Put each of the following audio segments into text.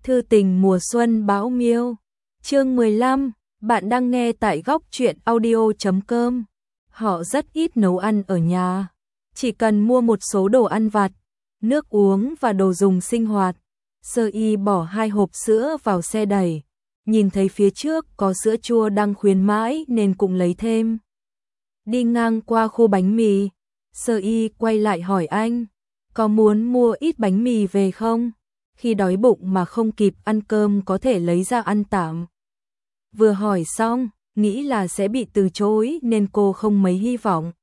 Thư tình mùa xuân bão miêu. Chương 15, bạn đang nghe tại góc truyện audio.com. Họ rất ít nấu ăn ở nhà, chỉ cần mua một số đồ ăn vặt, nước uống và đồ dùng sinh hoạt. Sơ Y bỏ 2 hộp sữa vào xe đẩy, nhìn thấy phía trước có sữa chua đang khuyến mãi nên cũng lấy thêm. Đi ngang qua khu bánh mì, Sơ Y quay lại hỏi anh, có muốn mua ít bánh mì về không? Khi đói bụng mà không kịp ăn cơm có thể lấy ra ăn tạm. Vừa hỏi xong, nghĩ là sẽ bị từ chối nên cô không mấy hy vọng.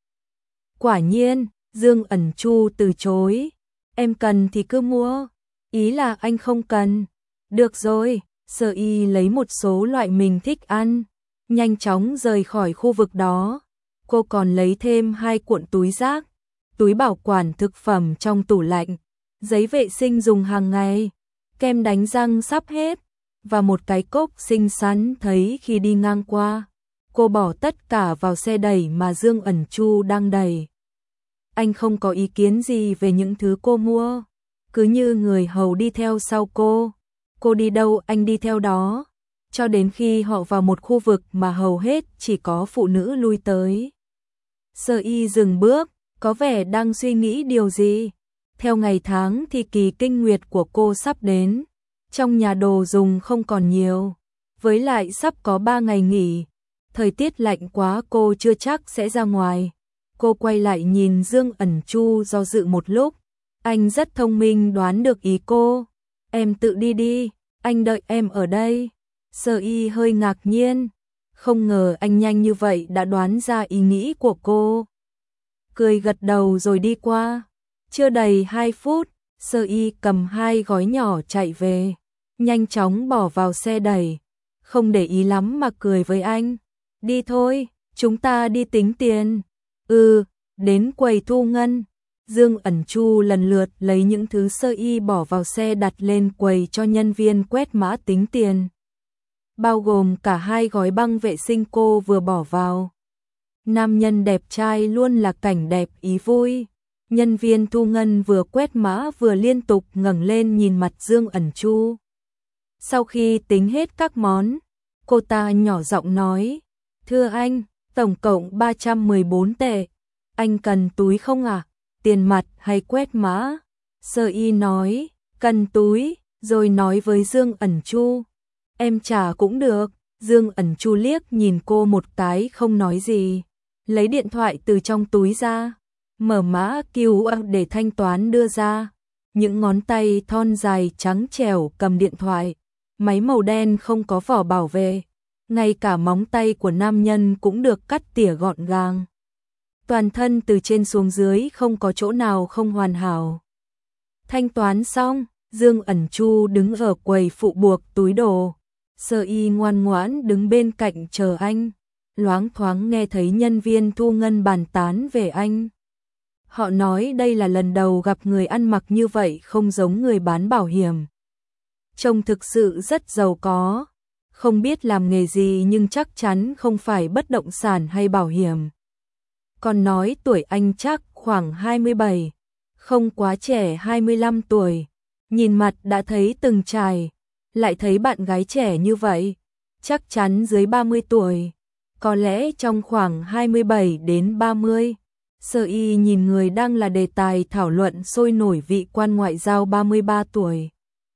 Quả nhiên, Dương Ẩn Chu từ chối. Em cần thì cứ mua. Ý là anh không cần. Được rồi, Sơ Y lấy một số loại mình thích ăn, nhanh chóng rời khỏi khu vực đó. Cô còn lấy thêm 2 cuộn túi rác, túi bảo quản thực phẩm trong tủ lạnh, giấy vệ sinh dùng hàng ngày, kem đánh răng sắp hết, và một cái cốc xinh xắn thấy khi đi ngang qua. Cô bỏ tất cả vào xe đẩy mà Dương Ẩn Chu đang đẩy. Anh không có ý kiến gì về những thứ cô mua, cứ như người hầu đi theo sau cô. Cô đi đâu anh đi theo đó, cho đến khi họ vào một khu vực mà hầu hết chỉ có phụ nữ lui tới. Sơ Y dừng bước, có vẻ đang suy nghĩ điều gì. Theo ngày tháng thì kỳ kinh nguyệt của cô sắp đến. Trong nhà đồ dùng không còn nhiều, với lại sắp có 3 ngày nghỉ. Thời tiết lạnh quá cô chưa chắc sẽ ra ngoài. Cô quay lại nhìn Dương Ẩn Chu do dự một lúc. Anh rất thông minh đoán được ý cô. Em tự đi đi, anh đợi em ở đây. Sơ Y hơi ngạc nhiên, không ngờ anh nhanh như vậy đã đoán ra ý nghĩ của cô. Cười gật đầu rồi đi qua. Chưa đầy 2 phút, Sơ Y cầm 2 gói nhỏ chạy về, nhanh chóng bỏ vào xe đẩy, không để ý lắm mà cười với anh. Đi thôi, chúng ta đi tính tiền. Đến quầy thu ngân. Dương Ẩn Chu lần lượt lấy những thứ Sơ Y bỏ vào xe đặt lên quầy cho nhân viên quét mã tính tiền, bao gồm cả 2 gói băng vệ sinh cô vừa bỏ vào. Nam nhân đẹp trai luôn là cảnh đẹp ý vui. Nhân viên thu ngân vừa quét mã vừa liên tục ngẩng lên nhìn mặt Dương Ẩn Chu. Sau khi tính hết các món, cô ta nhỏ giọng nói, thưa anh, tổng cộng 314 tệ. Anh cần túi không ạ? Tiền mặt hay quét mã? Sơ Y nói, cần túi, rồi nói với Dương Ẩn Chu, em trả cũng được. Dương Ẩn Chu liếc nhìn cô một cái không nói gì, lấy điện thoại từ trong túi ra, mở mã QR để thanh toán đưa ra. Những ngón tay thon dài trắng trẻo cầm điện thoại, máy màu đen không có vỏ bảo vệ, ngay cả móng tay của nam nhân cũng được cắt tỉa gọn gàng. Toàn thân từ trên xuống dưới không có chỗ nào không hoàn hảo. Thanh toán xong, Dương Ẩn Chu đứng ở quầy phụ buộc túi đồ. Sơ Y ngoan ngoãn đứng bên cạnh chờ anh, loáng thoáng nghe thấy nhân viên thu ngân bàn tán về anh. Họ nói đây là lần đầu gặp người ăn mặc như vậy, không giống người bán bảo hiểm. Trông thực sự rất giàu có, không biết làm nghề gì nhưng chắc chắn không phải bất động sản hay bảo hiểm. Còn nói tuổi anh chắc khoảng 27, không quá trẻ 25 tuổi. Nhìn mặt đã thấy từng trải, lại thấy bạn gái trẻ như vậy, chắc chắn dưới 30 tuổi, có lẽ trong khoảng 27 đến 30. Sơ Y nhìn người đang là đề tài thảo luận sôi nổi, vị quan ngoại giao 33 tuổi.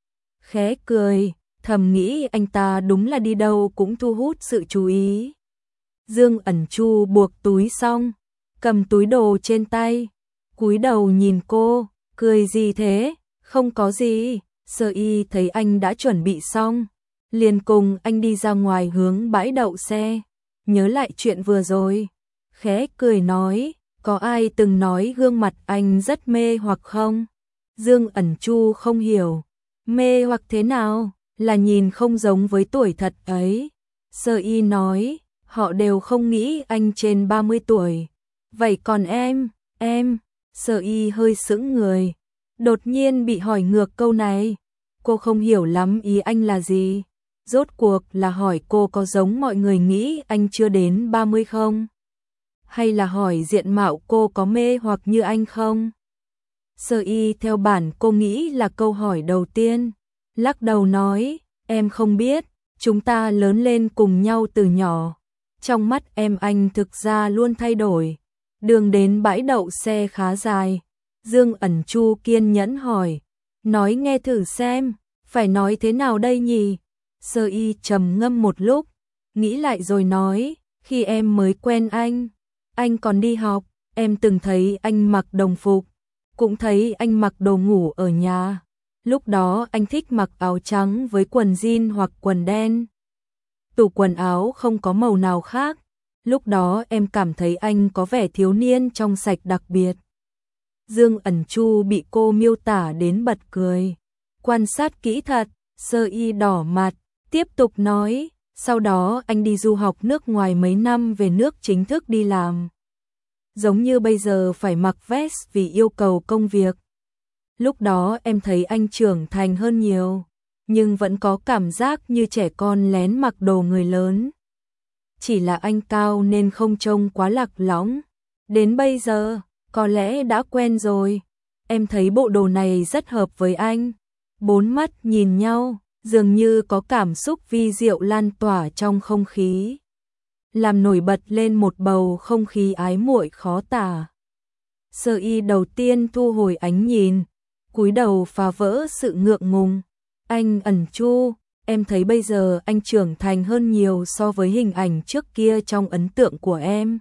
Khẽ cười, thầm nghĩ anh ta đúng là đi đâu cũng thu hút sự chú ý. Dương Ẩn Chu buộc túi xong, cầm túi đồ trên tay, cúi đầu nhìn cô, cười gì thế? Không có gì. Sơ Y thấy anh đã chuẩn bị xong, liền cùng anh đi ra ngoài hướng bãi đậu xe, nhớ lại chuyện vừa rồi, khẽ cười nói, có ai từng nói gương mặt anh rất mê hoặc không? Dương Ẩn Chu không hiểu, mê hoặc thế nào, là nhìn không giống với tuổi thật ấy. Sơ Y nói, họ đều không nghĩ anh trên 30 tuổi. Vậy còn em? Sơ Y hơi sững người, đột nhiên bị hỏi ngược câu này. Cô không hiểu lắm ý anh là gì. Rốt cuộc là hỏi cô có giống mọi người nghĩ anh chưa đến 30 không? Hay là hỏi diện mạo cô có mê hoặc như anh không? Sơ Y theo bản cô nghĩ là câu hỏi đầu tiên. lắc đầu nói, em không biết, chúng ta lớn lên cùng nhau từ nhỏ. Trong mắt em anh thực ra luôn thay đổi. Đường đến bãi đậu xe khá dài. Dương Ẩn Chu kiên nhẫn hỏi, nói nghe thử xem, phải nói thế nào đây nhỉ? Sơ Y trầm ngâm một lúc, nghĩ lại rồi nói, khi em mới quen anh còn đi học, em từng thấy anh mặc đồng phục, cũng thấy anh mặc đồ ngủ ở nhà. Lúc đó anh thích mặc áo trắng với quần jean hoặc quần đen. Tủ quần áo không có màu nào khác. Lúc đó em cảm thấy anh có vẻ thiếu niên trong sạch đặc biệt. Dương Ẩn Chu bị cô miêu tả đến bật cười. Quan sát kỹ thật, Sơ Y đỏ mặt, tiếp tục nói, sau đó anh đi du học nước ngoài mấy năm về nước chính thức đi làm. Giống như bây giờ phải mặc vest vì yêu cầu công việc. Lúc đó em thấy anh trưởng thành hơn nhiều, nhưng vẫn có cảm giác như trẻ con lén mặc đồ người lớn. Chỉ là anh cao nên không trông quá lạc lõng. Đến bây giờ, có lẽ đã quen rồi. Em thấy bộ đồ này rất hợp với anh. Bốn mắt nhìn nhau, dường như có cảm xúc vi diệu lan tỏa trong không khí, làm nổi bật lên một bầu không khí ái muội khó tả. Sơ Y đầu tiên thu hồi ánh nhìn, cúi đầu phá vỡ sự ngượng ngùng. Anh Ẩn Chu, em thấy bây giờ anh trưởng thành hơn nhiều so với hình ảnh trước kia trong ấn tượng của em.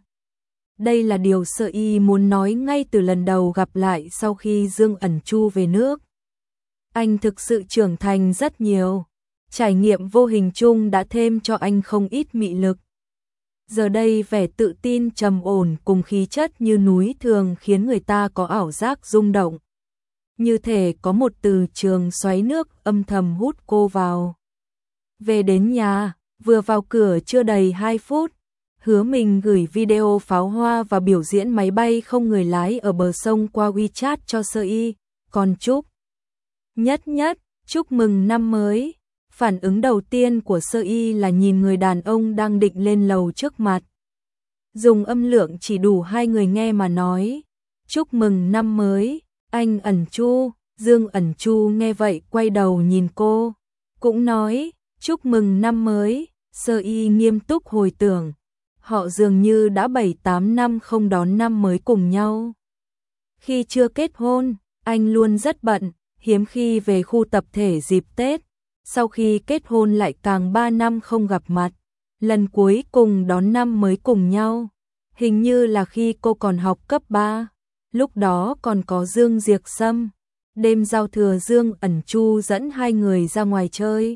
Đây là điều Sơ Y muốn nói ngay từ lần đầu gặp lại sau khi Dương Ẩn Chu về nước. Anh thực sự trưởng thành rất nhiều. Trải nghiệm vô hình chung đã thêm cho anh không ít mị lực. Giờ đây vẻ tự tin trầm ổn cùng khí chất như núi thường khiến người ta có ảo giác rung động. Như thể có một từ trường xoáy nước âm thầm hút cô vào. Về đến nhà, vừa vào cửa chưa đầy 2 phút, Hứa Mình gửi video pháo hoa và biểu diễn máy bay không người lái ở bờ sông qua WeChat cho Sơ Y, còn chúc chúc mừng năm mới. Phản ứng đầu tiên của Sơ Y là nhìn người đàn ông đang định lên lầu trước mặt. Dùng âm lượng chỉ đủ hai người nghe mà nói, chúc mừng năm mới, anh Ẩn Chu. Dương Ẩn Chu nghe vậy quay đầu nhìn cô, cũng nói, chúc mừng năm mới. Sơ Y nghiêm túc hồi tưởng, họ dường như đã 7-8 năm không đón năm mới cùng nhau. Khi chưa kết hôn, anh luôn rất bận, hiếm khi về khu tập thể dịp Tết. Sau khi kết hôn lại càng 3 năm không gặp mặt. Lần cuối cùng đón năm mới cùng nhau, hình như là khi cô còn học cấp 3. Lúc đó còn có Dương Diệc Sâm. Đêm giao thừa Dương Ẩn Chu dẫn hai người ra ngoài chơi.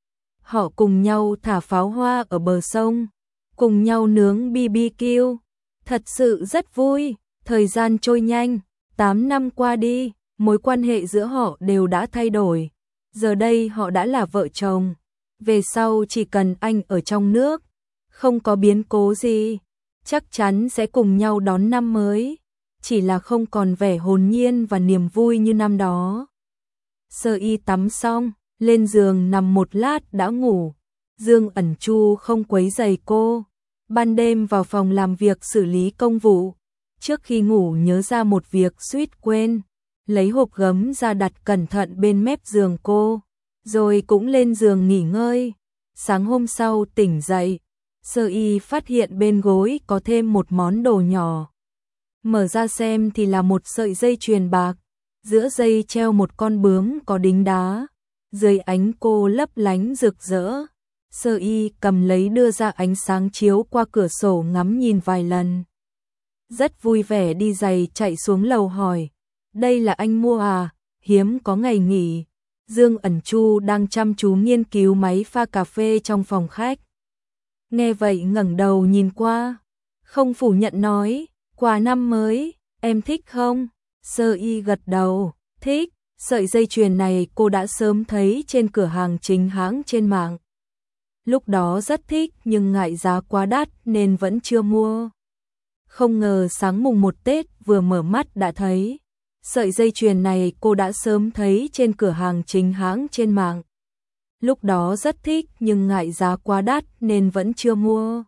Họ cùng nhau thả pháo hoa ở bờ sông, cùng nhau nướng BBQ. Thật sự rất vui, thời gian trôi nhanh, 8 năm qua đi, mối quan hệ giữa họ đều đã thay đổi. Giờ đây họ đã là vợ chồng. Về sau chỉ cần anh ở trong nước, không có biến cố gì, chắc chắn sẽ cùng nhau đón năm mới. Chỉ là không còn vẻ hồn nhiên và niềm vui như năm đó. Sơ Y tắm xong, lên giường nằm một lát đã ngủ. Dương Ẩn Chu không quấy rầy cô. Ban đêm vào phòng làm việc xử lý công vụ. Trước khi ngủ nhớ ra một việc suýt quên. Lấy hộp gấm ra đặt cẩn thận bên mép giường cô, rồi cũng lên giường nghỉ ngơi. Sáng hôm sau tỉnh dậy, Sơ Y phát hiện bên gối có thêm một món đồ nhỏ. Mở ra xem thì là một sợi dây chuyền bạc, giữa dây treo một con bướm có đính đá, dưới ánh cô lấp lánh rực rỡ. Sơ Y cầm lấy đưa ra ánh sáng chiếu qua cửa sổ ngắm nhìn vài lần. Rất vui vẻ đi giày chạy xuống lầu hỏi, đây là anh mua à, hiếm có ngày nghỉ. Dương Ẩn Chu đang chăm chú nghiên cứu máy pha cà phê trong phòng khách. Nghe vậy ngẩng đầu nhìn qua, không phủ nhận nói, quà năm mới, em thích không? Sơ Y gật đầu, thích. Sợi dây chuyền này cô đã sớm thấy trên cửa hàng chính hãng trên mạng. Lúc đó rất thích nhưng ngại giá quá đắt nên vẫn chưa mua. Không ngờ sáng mùng 1 Tết vừa mở mắt đã thấy. Sợi dây chuyền này cô đã sớm thấy trên cửa hàng chính hãng trên mạng. Lúc đó rất thích nhưng ngại giá quá đắt nên vẫn chưa mua.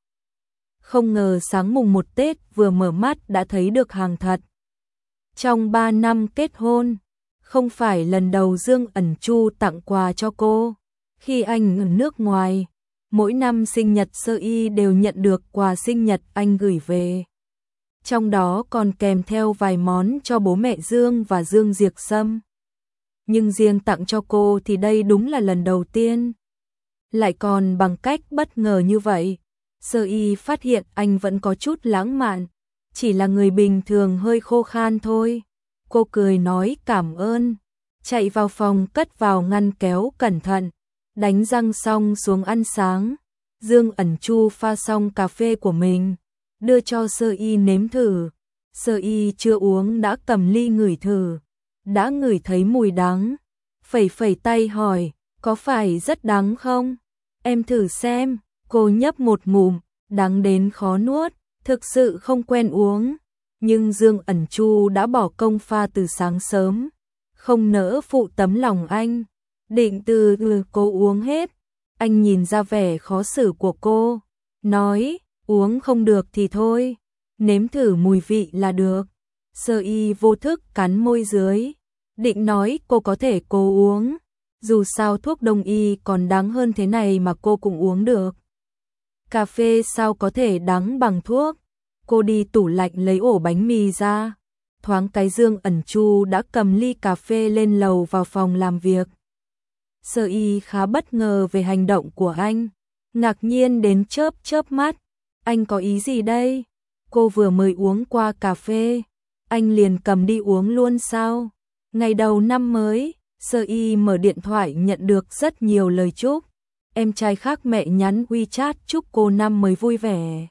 Không ngờ sáng mùng 1 Tết vừa mở mắt đã thấy được hàng thật. Trong 3 năm kết hôn, Không phải lần đầu Dương Ẩn Chu tặng quà cho cô. Khi anh ở nước ngoài, mỗi năm sinh nhật Sơ Y đều nhận được quà sinh nhật anh gửi về. Trong đó còn kèm theo vài món cho bố mẹ Dương và Dương Diệc Sâm. Nhưng riêng tặng cho cô thì đây đúng là lần đầu tiên. Lại còn bằng cách bất ngờ như vậy. Sơ Y phát hiện anh vẫn có chút lãng mạn, chỉ là người bình thường hơi khô khan thôi. Cô cười nói cảm ơn, chạy vào phòng cất vào ngăn kéo cẩn thận, đánh răng xong xuống ăn sáng. Dương Ẩn Chu pha xong cà phê của mình, đưa cho Sơ Y nếm thử. Sơ Y chưa uống đã cầm ly ngửi thử, đã ngửi thấy mùi đắng, phẩy phẩy tay hỏi, có phải rất đắng không? Em thử xem. Cô nhấp một ngụm, đắng đến khó nuốt, thực sự không quen uống. Nhưng Dương Ẩn Chu đã bỏ công pha từ sáng sớm, không nỡ phụ tấm lòng anh, định từ cô uống hết. Anh nhìn ra vẻ khó xử của cô, nói, uống không được thì thôi, nếm thử mùi vị là được. Sơ Y vô thức cắn môi dưới, định nói cô có thể cố uống, dù sao thuốc đông y còn đắng hơn thế này mà cô cũng uống được. Cà phê sao có thể đắng bằng thuốc. Cô đi tủ lạnh lấy ổ bánh mì ra, thoáng cái Dương Ẩn Chu đã cầm ly cà phê lên lầu vào phòng làm việc. Sơ Y khá bất ngờ về hành động của anh, ngạc nhiên đến chớp chớp mắt. Anh có ý gì đây? Cô vừa mới uống qua cà phê, anh liền cầm đi uống luôn sao? Ngày đầu năm mới, Sơ Y mở điện thoại nhận được rất nhiều lời chúc. Em trai khác mẹ nhắn WeChat chúc cô năm mới vui vẻ.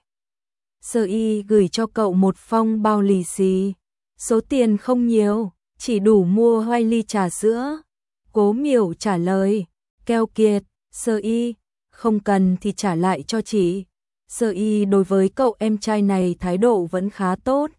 Sơ Y gửi cho cậu một phong bao lì xì. Số tiền không nhiều, chỉ đủ mua 2 ly trà sữa. Cố Miểu trả lời, keo kiệt, Sơ Y, không cần thì trả lại cho chị. Sơ Y đối với cậu em trai này thái độ vẫn khá tốt.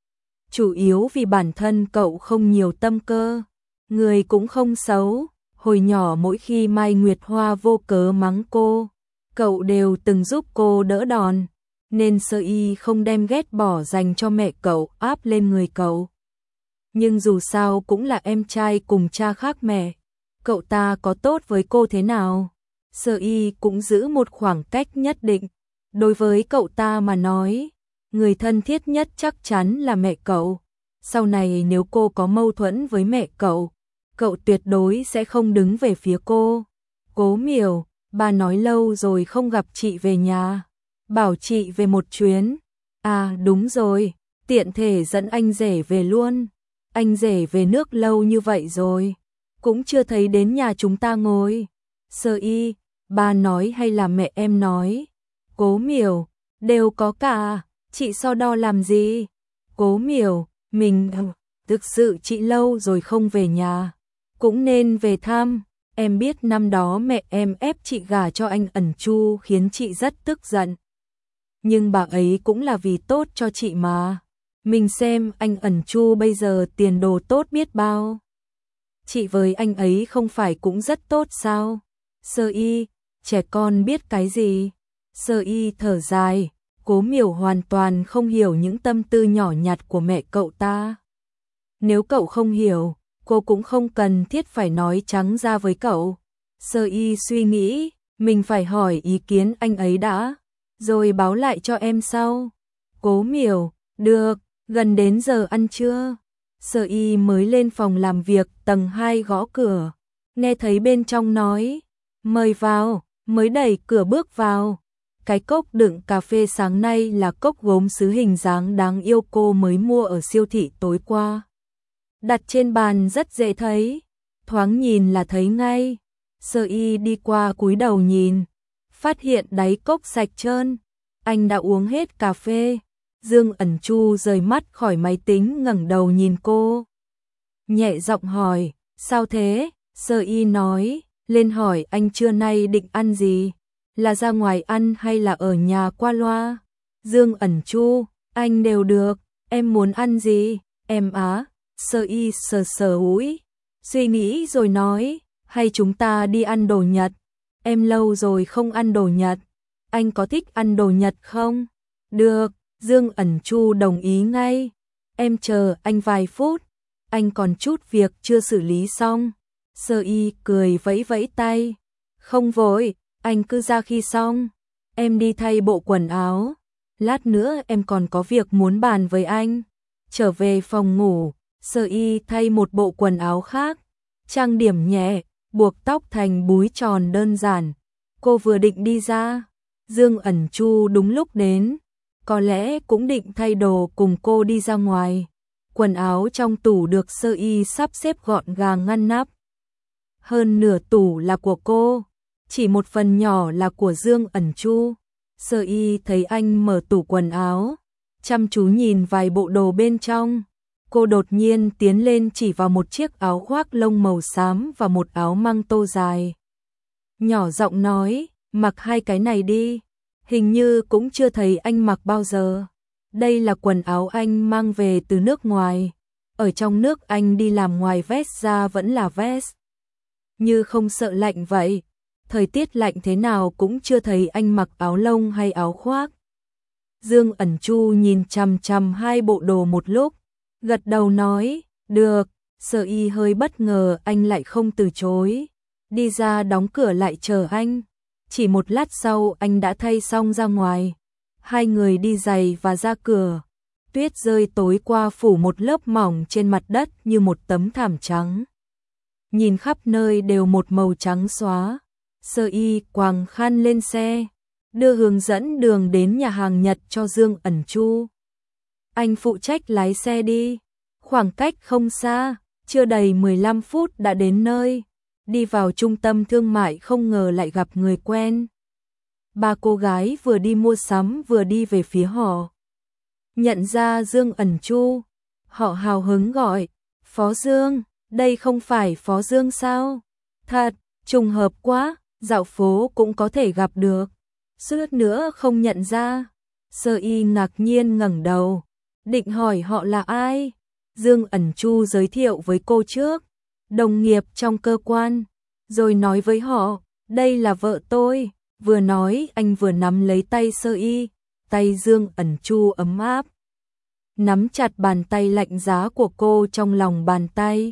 Chủ yếu vì bản thân cậu không nhiều tâm cơ, người cũng không xấu. Hồi nhỏ mỗi khi Mai Nguyệt Hoa vô cớ mắng cô, cậu đều từng giúp cô đỡ đòn, nên Sơ Y không đem ghét bỏ dành cho mẹ cậu áp lên người cậu. Nhưng dù sao cũng là em trai cùng cha khác mẹ, cậu ta có tốt với cô thế nào? Sơ Y cũng giữ một khoảng cách nhất định. Đối với cậu ta mà nói, người thân thiết nhất chắc chắn là mẹ cậu. Sau này nếu cô có mâu thuẫn với mẹ cậu, cậu tuyệt đối sẽ không đứng về phía cô. Cố Miểu, bà nói lâu rồi không gặp chị về nhà, bảo chị về một chuyến. À đúng rồi, tiện thể dẫn anh rể về luôn. Anh rể về nước lâu như vậy rồi, cũng chưa thấy đến nhà chúng ta ngồi. Sơ Y, bà nói hay là mẹ em nói? Cố Miểu, đều có cả, chị so đo làm gì? Cố Miểu, mình thực sự chị lâu rồi không về nhà, cũng nên về thăm. Em biết năm đó mẹ em ép chị gả cho anh Ẩn Chu khiến chị rất tức giận. Nhưng bà ấy cũng là vì tốt cho chị mà. Mình xem anh Ẩn Chu bây giờ tiền đồ tốt biết bao. Chị với anh ấy không phải cũng rất tốt sao? Sơ Y, trẻ con biết cái gì? Sơ Y thở dài, Cố Miểu hoàn toàn không hiểu những tâm tư nhỏ nhặt của mẹ cậu ta. Nếu cậu không hiểu, cô cũng không cần thiết phải nói trắng ra với cậu. Sơ Y suy nghĩ, mình phải hỏi ý kiến anh ấy đã, rồi báo lại cho em sau. Cố Miểu, được, gần đến giờ ăn trưa. Sơ Y mới lên phòng làm việc tầng 2 gõ cửa, nghe thấy bên trong nói, mời vào, mới đẩy cửa bước vào. Cái cốc đựng cà phê sáng nay là cốc gốm sứ hình dáng đáng yêu cô mới mua ở siêu thị tối qua. Đặt trên bàn rất dễ thấy, thoáng nhìn là thấy ngay. Sơ Y đi qua cúi đầu nhìn, phát hiện đáy cốc sạch trơn. Anh đã uống hết cà phê. Dương Ẩn Chu rời mắt khỏi máy tính ngẩng đầu nhìn cô. Nhẹ giọng hỏi, sao thế? Sơ Y nói, lên hỏi anh trưa nay định ăn gì? Là ra ngoài ăn hay là ở nhà qua loa? Dương Ẩn Chu, anh đều được, em muốn ăn gì? Em á? Sơ Y sờ sờ mũi, suy nghĩ rồi nói, hay chúng ta đi ăn đồ Nhật? Em lâu rồi không ăn đồ Nhật. Anh có thích ăn đồ Nhật không? Được, Dương Ẩn Chu đồng ý ngay. Em chờ anh vài phút. anh còn chút việc chưa xử lý xong. Sơ Y cười vẫy vẫy tay. Không vội, anh cứ ra khi xong. Em đi thay bộ quần áo. Lát nữa em còn có việc muốn bàn với anh. Trở về phòng ngủ, Sơ Y thay một bộ quần áo khác. Trang điểm nhẹ, buộc tóc thành búi tròn đơn giản. Cô vừa định đi ra, Dương Ẩn Chu đúng lúc đến. Có lẽ cũng định thay đồ cùng cô đi ra ngoài. Quần áo trong tủ được Sơ Y sắp xếp gọn gàng ngăn nắp. Hơn nửa tủ là của cô, chỉ một phần nhỏ là của Dương Ẩn Chu. Sơ Y thấy anh mở tủ quần áo, chăm chú nhìn vài bộ đồ bên trong. Cô đột nhiên tiến lên chỉ vào một chiếc áo khoác lông màu xám và một áo măng tô dài. Nhỏ giọng nói, mặc hai cái này đi, hình như cũng chưa thấy anh mặc bao giờ. Đây là quần áo anh mang về từ nước ngoài. Ở trong nước anh đi làm ngoài vest ra vẫn là vest. Như không sợ lạnh vậy. Thời tiết lạnh thế nào cũng chưa thấy anh mặc áo lông hay áo khoác. Dương Ẩn Chu nhìn chằm chằm hai bộ đồ một lúc, gật đầu nói, được. Sơ Y hơi bất ngờ anh lại không từ chối. Đi ra đóng cửa lại chờ anh. Chỉ một lát sau anh đã thay xong ra ngoài. Hai người đi giày và ra cửa. Tuyết rơi tối qua phủ một lớp mỏng trên mặt đất như một tấm thảm trắng. Nhìn khắp nơi đều một màu trắng xóa. Sơ Y quàng khăn lên xe, đưa hướng dẫn đường đến nhà hàng Nhật cho Dương Ẩn Chu. Anh phụ trách lái xe đi. Khoảng cách không xa, chưa đầy 15 phút đã đến nơi. Đi vào trung tâm thương mại không ngờ lại gặp người quen. Ba cô gái vừa đi mua sắm vừa đi về phía họ. Nhận ra Dương Ẩn Chu, họ hào hứng gọi, Phó Dương, đây không phải Phó Dương sao? Thật, trùng hợp quá, dạo phố cũng có thể gặp được. Suýt nữa không nhận ra. Sơ Y ngạc nhiên ngẩng đầu, định hỏi họ là ai. Dương Ẩn Chu giới thiệu với cô trước, đồng nghiệp trong cơ quan, rồi nói với họ, đây là vợ tôi. Vừa nói anh vừa nắm lấy tay Sơ Y, tay Dương Ẩn Chu ấm áp. Nắm chặt bàn tay lạnh giá của cô trong lòng bàn tay.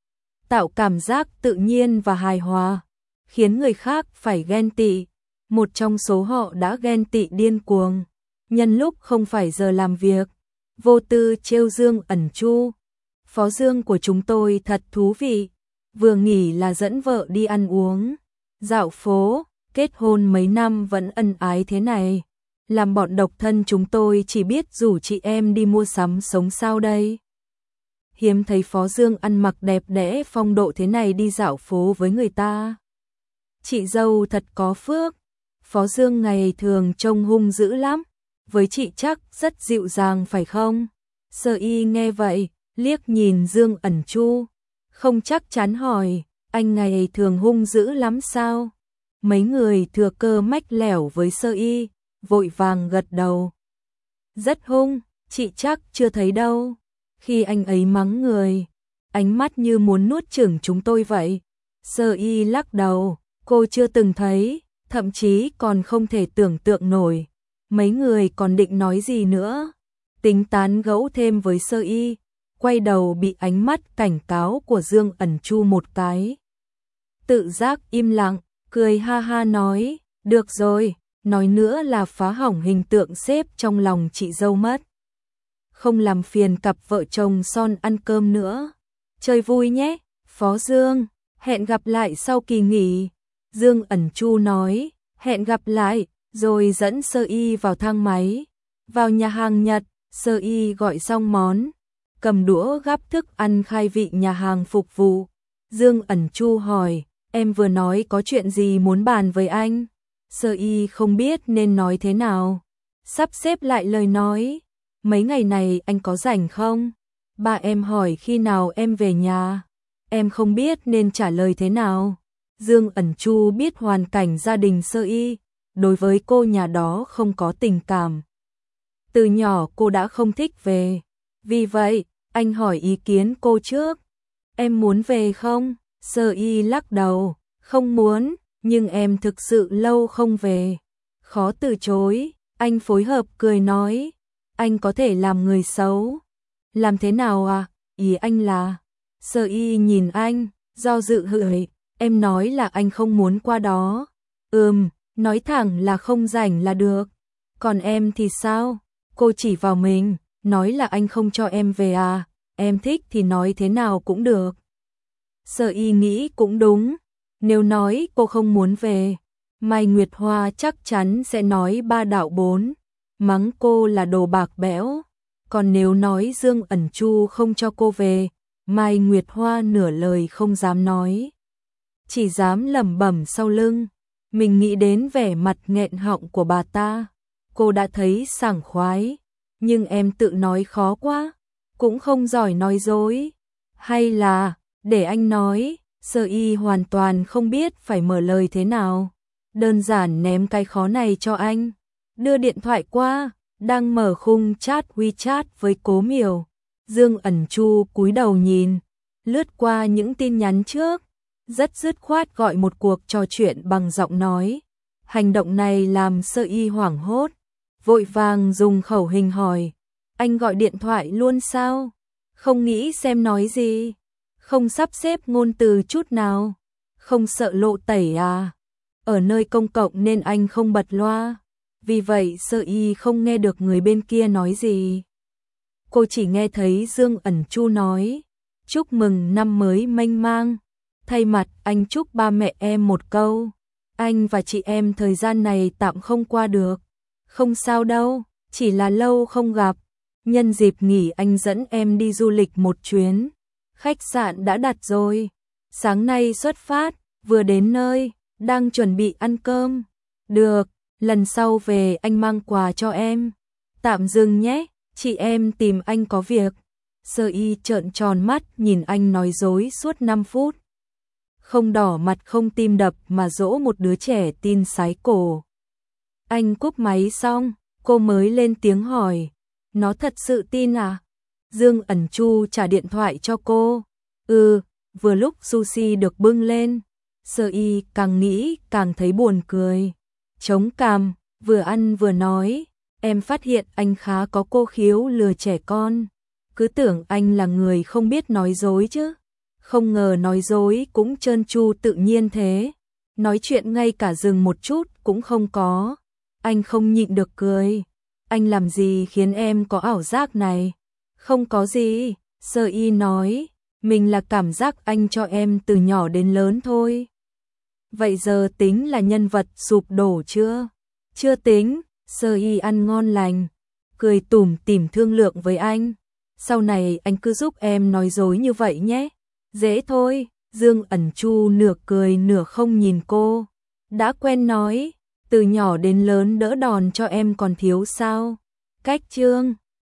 Tạo cảm giác tự nhiên và hài hòa, khiến người khác phải ghen tị. Một trong số họ đã ghen tị điên cuồng, nhân lúc không phải giờ làm việc, vô tư trêu Dương Ẩn Chu. Phó Dương của chúng tôi thật thú vị, vừa nghỉ là dẫn vợ đi ăn uống, dạo phố, kết hôn mấy năm vẫn ân ái thế này. Làm bọn độc thân chúng tôi chỉ biết rủ chị em đi mua sắm sống sao đây. Hiếm thấy Phó Dương ăn mặc đẹp đẽ phong độ thế này đi dạo phố với người ta. Chị dâu thật có phước. Phó Dương ngày thường trông hung dữ lắm, với chị chắc rất dịu dàng phải không? Sơ Y nghe vậy, liếc nhìn Dương Ẩn Chu, không chắc chắn hỏi, anh ngày thường hung dữ lắm sao? Mấy người thừa cơ mách lẻo với Sơ Y, vội vàng gật đầu. Rất hung, chị chắc chưa thấy đâu. Khi anh ấy mắng người, ánh mắt như muốn nuốt chửng chúng tôi vậy. Sơ Y lắc đầu, cô chưa từng thấy, thậm chí còn không thể tưởng tượng nổi. Mấy người còn định nói gì nữa, tính tán gẫu thêm với Sơ Y, quay đầu bị ánh mắt cảnh cáo của Dương Ẩn Chu một cái. Tự giác im lặng, cười ha ha nói, được rồi, nói nữa là phá hỏng hình tượng sếp trong lòng chị dâu mất. Không làm phiền cặp vợ chồng son ăn cơm nữa. Chơi vui nhé, Phó Dương, hẹn gặp lại sau kỳ nghỉ. Dương Ẩn Chu nói, hẹn gặp lại, rồi dẫn Sơ Y vào thang máy. Vào nhà hàng Nhật, Sơ Y gọi xong món, cầm đũa gắp thức ăn khai vị nhà hàng phục vụ. Dương Ẩn Chu hỏi, em vừa nói có chuyện gì muốn bàn với anh? Sơ Y không biết nên nói thế nào. Sắp xếp lại lời nói, mấy ngày này anh có rảnh không? Ba em hỏi khi nào em về nhà. Em không biết nên trả lời thế nào. Dương Ẩn Chu biết hoàn cảnh gia đình Sơ Y, đối với cô nhà đó không có tình cảm. Từ nhỏ cô đã không thích về. Vì vậy, anh hỏi ý kiến cô trước. Em muốn về không? Sơ Y lắc đầu, không muốn, nhưng em thực sự lâu không về. Khó từ chối, anh phối hợp cười nói. Anh có thể làm người xấu. Làm thế nào à? Ý anh là, Sơ Y nhìn anh, do dự hỏi, em nói là anh không muốn qua đó. Nói thẳng là không rảnh là được. Còn em thì sao? Cô chỉ vào mình, nói là anh không cho em về à, em thích thì nói thế nào cũng được. Sơ Y nghĩ cũng đúng, nếu nói cô không muốn về, Mai Nguyệt Hoa chắc chắn sẽ nói ba đạo bốn, mắng cô là đồ bạc bẽo. Còn nếu nói Dương Ẩn Chu không cho cô về, Mai Nguyệt Hoa nửa lời không dám nói, chỉ dám lẩm bẩm sau lưng. Mình nghĩ đến vẻ mặt nghẹn họng của bà ta, cô đã thấy sảng khoái, nhưng em tự nói khó quá, cũng không giỏi nói dối. Hay là, để anh nói. Sơ Y hoàn toàn không biết phải mở lời thế nào, đơn giản ném cái khó này cho anh, đưa điện thoại qua, đang mở khung chat WeChat với Cố Miểu. Dương Ẩn Chu cúi đầu nhìn, lướt qua những tin nhắn trước, rất dứt khoát gọi một cuộc trò chuyện bằng giọng nói. Hành động này làm Sơ Y hoảng hốt, vội vàng dùng khẩu hình hỏi, anh gọi điện thoại luôn sao? Không nghĩ xem nói gì? Không sắp xếp ngôn từ chút nào? Không sợ lộ tẩy à? Ở nơi công cộng nên anh không bật loa. Vì vậy Sơ Y không nghe được người bên kia nói gì. Cô chỉ nghe thấy Dương Ẩn Chu nói, chúc mừng năm mới mênh mang. Thay mặt anh chúc ba mẹ em một câu, anh và chị em thời gian này tạm không qua được. Không sao đâu, chỉ là lâu không gặp. Nhân dịp nghỉ anh dẫn em đi du lịch một chuyến. Khách sạn đã đặt rồi. Sáng nay xuất phát, vừa đến nơi, đang chuẩn bị ăn cơm. Được, lần sau về anh mang quà cho em. Tạm dừng nhé, chị em tìm anh có việc. Sơ Y trợn tròn mắt nhìn anh nói dối suốt 5 phút. Không đỏ mặt không tim đập mà dỗ một đứa trẻ tin sái cổ. Anh cúp máy xong, cô mới lên tiếng hỏi, nó thật sự tin à? Dương Ẩn Chu trả điện thoại cho cô. Vừa lúc sushi được bưng lên, Sơ Y càng nghĩ càng thấy buồn cười. Chống cằm, vừa ăn vừa nói, em phát hiện anh khá có cô khiếu lừa trẻ con. Cứ tưởng anh là người không biết nói dối chứ. Không ngờ nói dối cũng trơn tru tự nhiên thế. Nói chuyện ngay cả dừng một chút cũng không có. Anh không nhịn được cười. Anh làm gì khiến em có ảo giác này? Không có gì, Sơ Y nói, mình là cảm giác anh cho em từ nhỏ đến lớn thôi. Vậy giờ tính là nhân vật sụp đổ chưa? Chưa tính, Sơ Y ăn ngon lành, cười tủm tỉm thương lượng với anh. Sau này anh cứ giúp em nói dối như vậy nhé. Dễ thôi, Dương Ẩn Chu nửa cười nửa không nhìn cô. Đã quen nói, từ nhỏ đến lớn đỡ đòn cho em còn thiếu sao? Cách chương